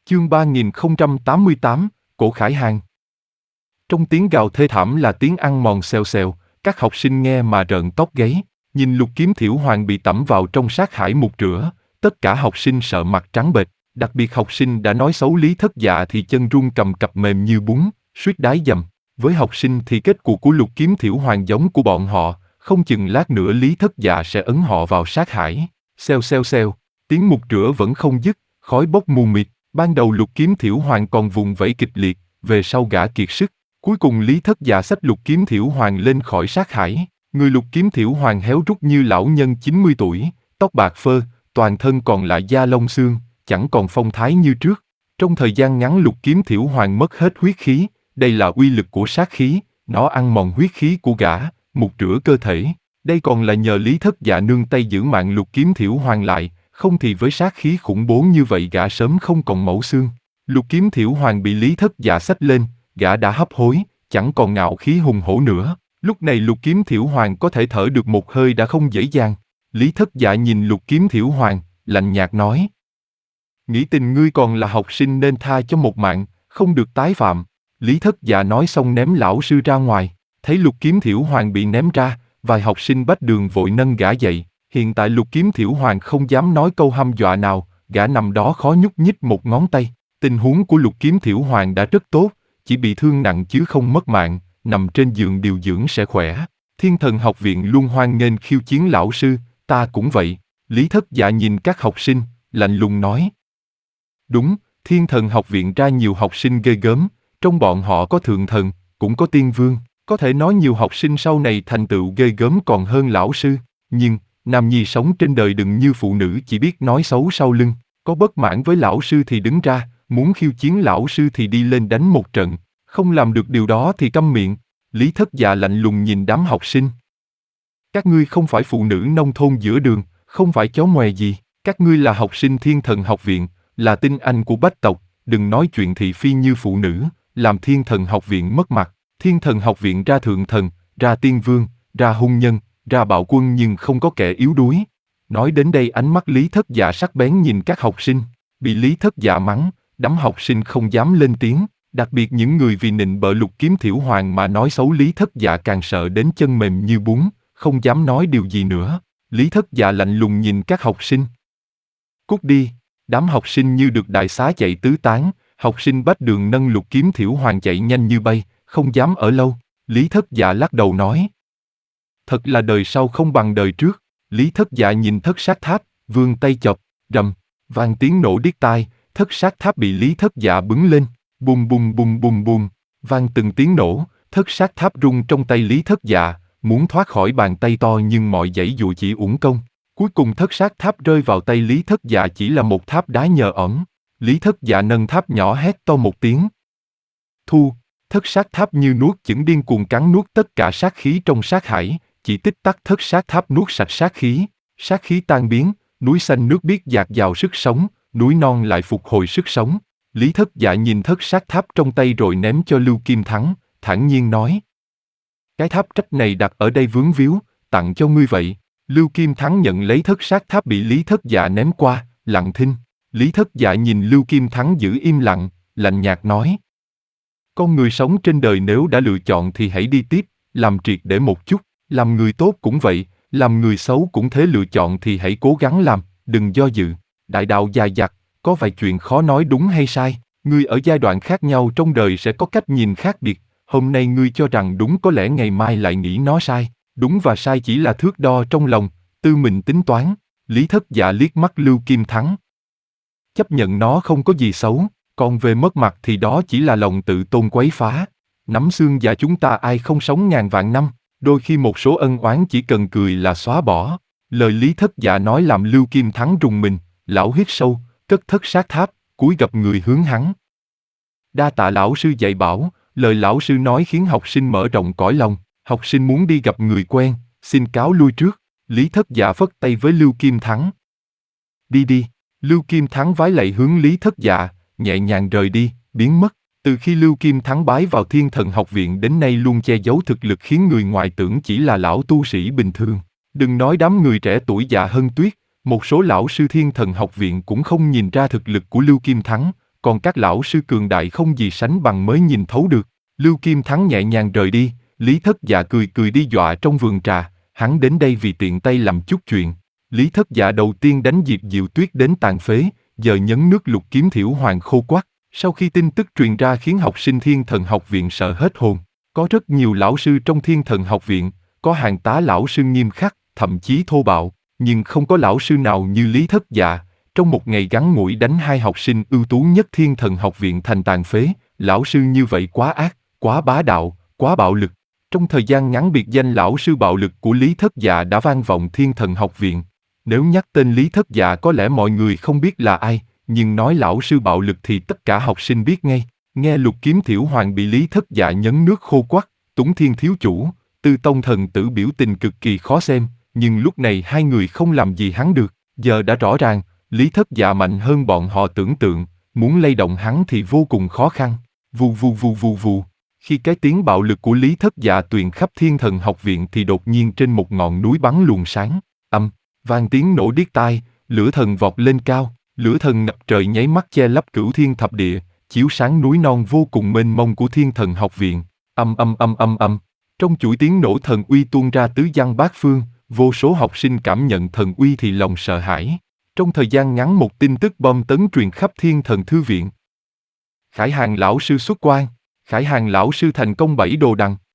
Chương 3088, Cổ Khải Hàng. Trong tiếng gào thê thảm là tiếng ăn mòn xèo xèo, các học sinh nghe mà rợn tóc gáy, nhìn Lục Kiếm Thiểu Hoàng bị tẩm vào trong sát hải mục rửa, tất cả học sinh sợ mặt trắng bệch, đặc biệt học sinh đã nói xấu Lý Thất Dạ thì chân run cầm cập mềm như bún, suýt đái dầm. Với học sinh thì kết cục của Lục Kiếm Thiểu Hoàng giống của bọn họ, không chừng lát nữa Lý Thất Dạ sẽ ấn họ vào sát hải. Xèo xèo xèo, tiếng mục rửa vẫn không dứt, khói bốc mù mịt. Ban đầu Lục Kiếm Thiểu Hoàng còn vùng vẫy kịch liệt, về sau gã kiệt sức. Cuối cùng Lý Thất Dạ xách Lục Kiếm Thiểu Hoàng lên khỏi sát hải. Người Lục Kiếm Thiểu Hoàng héo rút như lão nhân 90 tuổi, tóc bạc phơ, toàn thân còn lại da lông xương, chẳng còn phong thái như trước. Trong thời gian ngắn Lục Kiếm Thiểu Hoàng mất hết huyết khí, đây là uy lực của sát khí, nó ăn mòn huyết khí của gã, mục rửa cơ thể. Đây còn là nhờ Lý Thất Dạ nương tay giữ mạng Lục Kiếm Thiểu Hoàng lại, không thì với sát khí khủng bố như vậy gã sớm không còn mẩu xương. Lục Kiếm Thiểu Hoàng bị Lý Thất Dạ xách lên, gã đã hấp hối, chẳng còn ngạo khí hùng hổ nữa. Lúc này Lục Kiếm Thiểu Hoàng có thể thở được một hơi đã không dễ dàng. Lý Thất Dạ nhìn Lục Kiếm Thiểu Hoàng, lạnh nhạt nói: nghĩ tình ngươi còn là học sinh nên tha cho một mạng, không được tái phạm. Lý Thất Dạ nói xong ném lão sư ra ngoài. Thấy Lục Kiếm Thiểu Hoàng bị ném ra, vài học sinh bách đường vội nâng gã dậy. Hiện tại Lục Kiếm Thiểu Hoàng không dám nói câu hăm dọa nào, gã nằm đó khó nhúc nhích một ngón tay. Tình huống của Lục Kiếm Thiểu Hoàng đã rất tốt, chỉ bị thương nặng chứ không mất mạng, nằm trên giường điều dưỡng sẽ khỏe. Thiên Thần Học Viện luôn hoan nghênh khiêu chiến lão sư, ta cũng vậy. Lý Thất Dạ nhìn các học sinh, lạnh lùng nói: đúng, Thiên Thần Học Viện ra nhiều học sinh ghê gớm, trong bọn họ có thượng thần, cũng có tiên vương, có thể nói nhiều học sinh sau này thành tựu ghê gớm còn hơn lão sư. Nhưng nam nhi sống trên đời đừng như phụ nữ chỉ biết nói xấu sau lưng, có bất mãn với lão sư thì đứng ra, muốn khiêu chiến lão sư thì đi lên đánh một trận, không làm được điều đó thì câm miệng. Lý Thất Dạ lạnh lùng nhìn đám học sinh. Các ngươi không phải phụ nữ nông thôn giữa đường, không phải chó ngoè gì, các ngươi là học sinh Thiên Thần Học Viện, là tinh anh của bách tộc, đừng nói chuyện thị phi như phụ nữ, làm Thiên Thần Học Viện mất mặt. Thiên Thần Học Viện ra thượng thần, ra tiên vương, ra hung nhân, ra bạo quân nhưng không có kẻ yếu đuối. Nói đến đây ánh mắt Lý Thất Dạ sắc bén nhìn các học sinh, bị Lý Thất Dạ mắng, đám học sinh không dám lên tiếng, đặc biệt những người vì nịnh bợ Lục Kiếm Thiểu Hoàng mà nói xấu Lý Thất Dạ càng sợ đến chân mềm như bún, không dám nói điều gì nữa. Lý Thất Dạ lạnh lùng nhìn các học sinh. Cút đi, đám học sinh như được đại xá chạy tứ tán, học sinh bách đường nâng Lục Kiếm Thiểu Hoàng chạy nhanh như bay, không dám ở lâu. Lý Thất Dạ lắc đầu nói: thật là đời sau không bằng đời trước. Lý Thất Dạ nhìn Thất Sát Tháp, vươn tay chộp, rầm, vang tiếng nổ điếc tai, Thất Sát Tháp bị Lý Thất Dạ bứng lên, bùm bùm bùm bùm bùm, vang từng tiếng nổ, Thất Sát Tháp rung trong tay Lý Thất Dạ, muốn thoát khỏi bàn tay to nhưng mọi giãy dụa chỉ uổng công. Cuối cùng Thất Sát Tháp rơi vào tay Lý Thất Dạ chỉ là một tháp đá nhờ ẩn. Lý Thất Dạ nâng tháp nhỏ hét to một tiếng. Thu, Thất Sát Tháp như nuốt chửng điên cuồng cắn nuốt tất cả sát khí trong sát hải, chỉ tích tắc Thất Sát Tháp nuốt sạch sát khí tan biến, núi xanh nước biếc dạt dào sức sống, núi non lại phục hồi sức sống. Lý Thất Dạ nhìn Thất Sát Tháp trong tay rồi ném cho Lưu Kim Thắng, thản nhiên nói: cái tháp trách này đặt ở đây vướng víu, tặng cho ngươi vậy. Lưu Kim Thắng nhận lấy Thất Sát Tháp bị Lý Thất Dạ ném qua, lặng thinh. Lý Thất Dạ nhìn Lưu Kim Thắng giữ im lặng, lạnh nhạt nói: con người sống trên đời nếu đã lựa chọn thì hãy đi tiếp, làm triệt để một chút, làm người tốt cũng vậy, làm người xấu cũng thế, lựa chọn thì hãy cố gắng làm, đừng do dự. Đại đạo dài dặt, có vài chuyện khó nói đúng hay sai, ngươi ở giai đoạn khác nhau trong đời sẽ có cách nhìn khác biệt, hôm nay ngươi cho rằng đúng có lẽ ngày mai lại nghĩ nó sai, đúng và sai chỉ là thước đo trong lòng, tự mình tính toán. Lý Thất Dạ liếc mắt Lưu Kim Thắng. Chấp nhận nó không có gì xấu, còn về mất mặt thì đó chỉ là lòng tự tôn quấy phá. Nắm xương già chúng ta ai không sống ngàn vạn năm, đôi khi một số ân oán chỉ cần cười là xóa bỏ. Lời Lý Thất Dạ nói làm Lưu Kim Thắng rùng mình, lão hít sâu, cất Thất Sát Tháp, cúi gập người hướng hắn. Đa tạ lão sư dạy bảo, lời lão sư nói khiến học sinh mở rộng cõi lòng, học sinh muốn đi gặp người quen, xin cáo lui trước. Lý Thất Dạ phất tay với Lưu Kim Thắng. Đi đi. Lưu Kim Thắng vái lạy hướng Lý Thất Dạ, nhẹ nhàng rời đi, biến mất. Từ khi Lưu Kim Thắng bái vào Thiên Thần Học Viện đến nay luôn che giấu thực lực khiến người ngoài tưởng chỉ là lão tu sĩ bình thường. Đừng nói đám người trẻ tuổi Dạ Hân Tuyết, một số lão sư Thiên Thần Học Viện cũng không nhìn ra thực lực của Lưu Kim Thắng, còn các lão sư cường đại không gì sánh bằng mới nhìn thấu được. Lưu Kim Thắng nhẹ nhàng rời đi, Lý Thất Dạ cười cười đi dọa trong vườn trà, hắn đến đây vì tiện tay làm chút chuyện. Lý Thất Dạ đầu tiên đánh Diệp Diệu Tuyết đến tàn phế, giờ nhấn nước Lục Kiếm Thiểu Hoàng khô quắt. Sau khi tin tức truyền ra khiến học sinh Thiên Thần Học Viện sợ hết hồn. Có rất nhiều lão sư trong Thiên Thần Học Viện, có hàng tá lão sư nghiêm khắc, thậm chí thô bạo, nhưng không có lão sư nào như Lý Thất Dạ. Trong một ngày ngắn ngủi đánh 2 học sinh ưu tú nhất Thiên Thần Học Viện thành tàn phế, lão sư như vậy quá ác, quá bá đạo, quá bạo lực. Trong thời gian ngắn biệt danh lão sư bạo lực của Lý Thất Dạ đã vang vọng Thiên Thần Học Viện. Nếu nhắc tên Lý Thất Dạ có lẽ mọi người không biết là ai, nhưng nói lão sư bạo lực thì tất cả học sinh biết ngay. Nghe Lục Kiếm Thiểu Hoàng bị Lý Thất Dạ nhấn nước khô quắt, Túng Thiên thiếu chủ, Tư Tông thần tử biểu tình cực kỳ khó xem, nhưng lúc này hai người không làm gì hắn được. Giờ đã rõ ràng, Lý Thất Dạ mạnh hơn bọn họ tưởng tượng, muốn lay động hắn thì vô cùng khó khăn. Vù vù vù vù vù. Khi cái tiếng bạo lực của Lý Thất Dạ truyền khắp Thiên Thần Học Viện thì đột nhiên trên một ngọn núi bắn luồng sáng, vang tiếng nổ điếc tai, lửa thần vọt lên cao, lửa thần ngập trời nháy mắt che lấp cửu thiên thập địa, chiếu sáng núi non vô cùng mênh mông của Thiên Thần Học Viện. Trong chuỗi tiếng nổ thần uy tuôn ra tứ giang bát phương, vô số học sinh cảm nhận thần uy thì lòng sợ hãi. Trong thời gian ngắn một tin tức bom tấn truyền khắp Thiên Thần Thư Viện. Khải Hàn lão sư xuất quan, Khải Hàn lão sư thành công 7 đồ đằng.